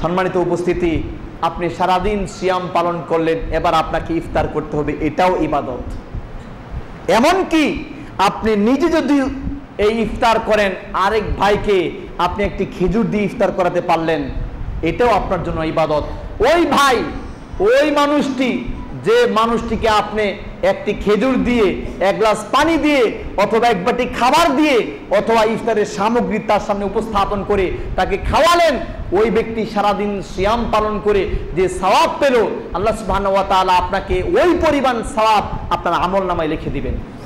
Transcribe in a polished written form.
সম্মানিত উপস্থিতি, আপনি সারাদিন সিয়াম পালন করলেন, এবার আপনাকে ইফতার করতে হবে, এটাও ইবাদত। এমনকি আপনি নিজে যদি এই ইফতার করেন, আরেক ভাইকে আপনি একটি খেজুর দিয়ে ইফতার করাতে পারলেন, এটাও আপনার জন্য ইবাদত। ওই ভাই, ওই মানুষটি, যে মানুষটিকে আপনি একটি খেজুর দিয়ে, এক গ্লাস পানি দিয়ে, অথবা এক বাটি খাবার দিয়ে, অথবা ইফতারের সামগ্রী তার সামনে উপস্থাপন করে তাকে খাওয়ালেন, ওই ব্যক্তি সারাদিন সিয়াম পালন করে যে সওয়াব পেল, আল্লাহ সুবহানাহু ওয়া তাআলা আপনাকে ওই পরিমাণ সওয়াব আপনার আমলনামায় লিখে দিবেন।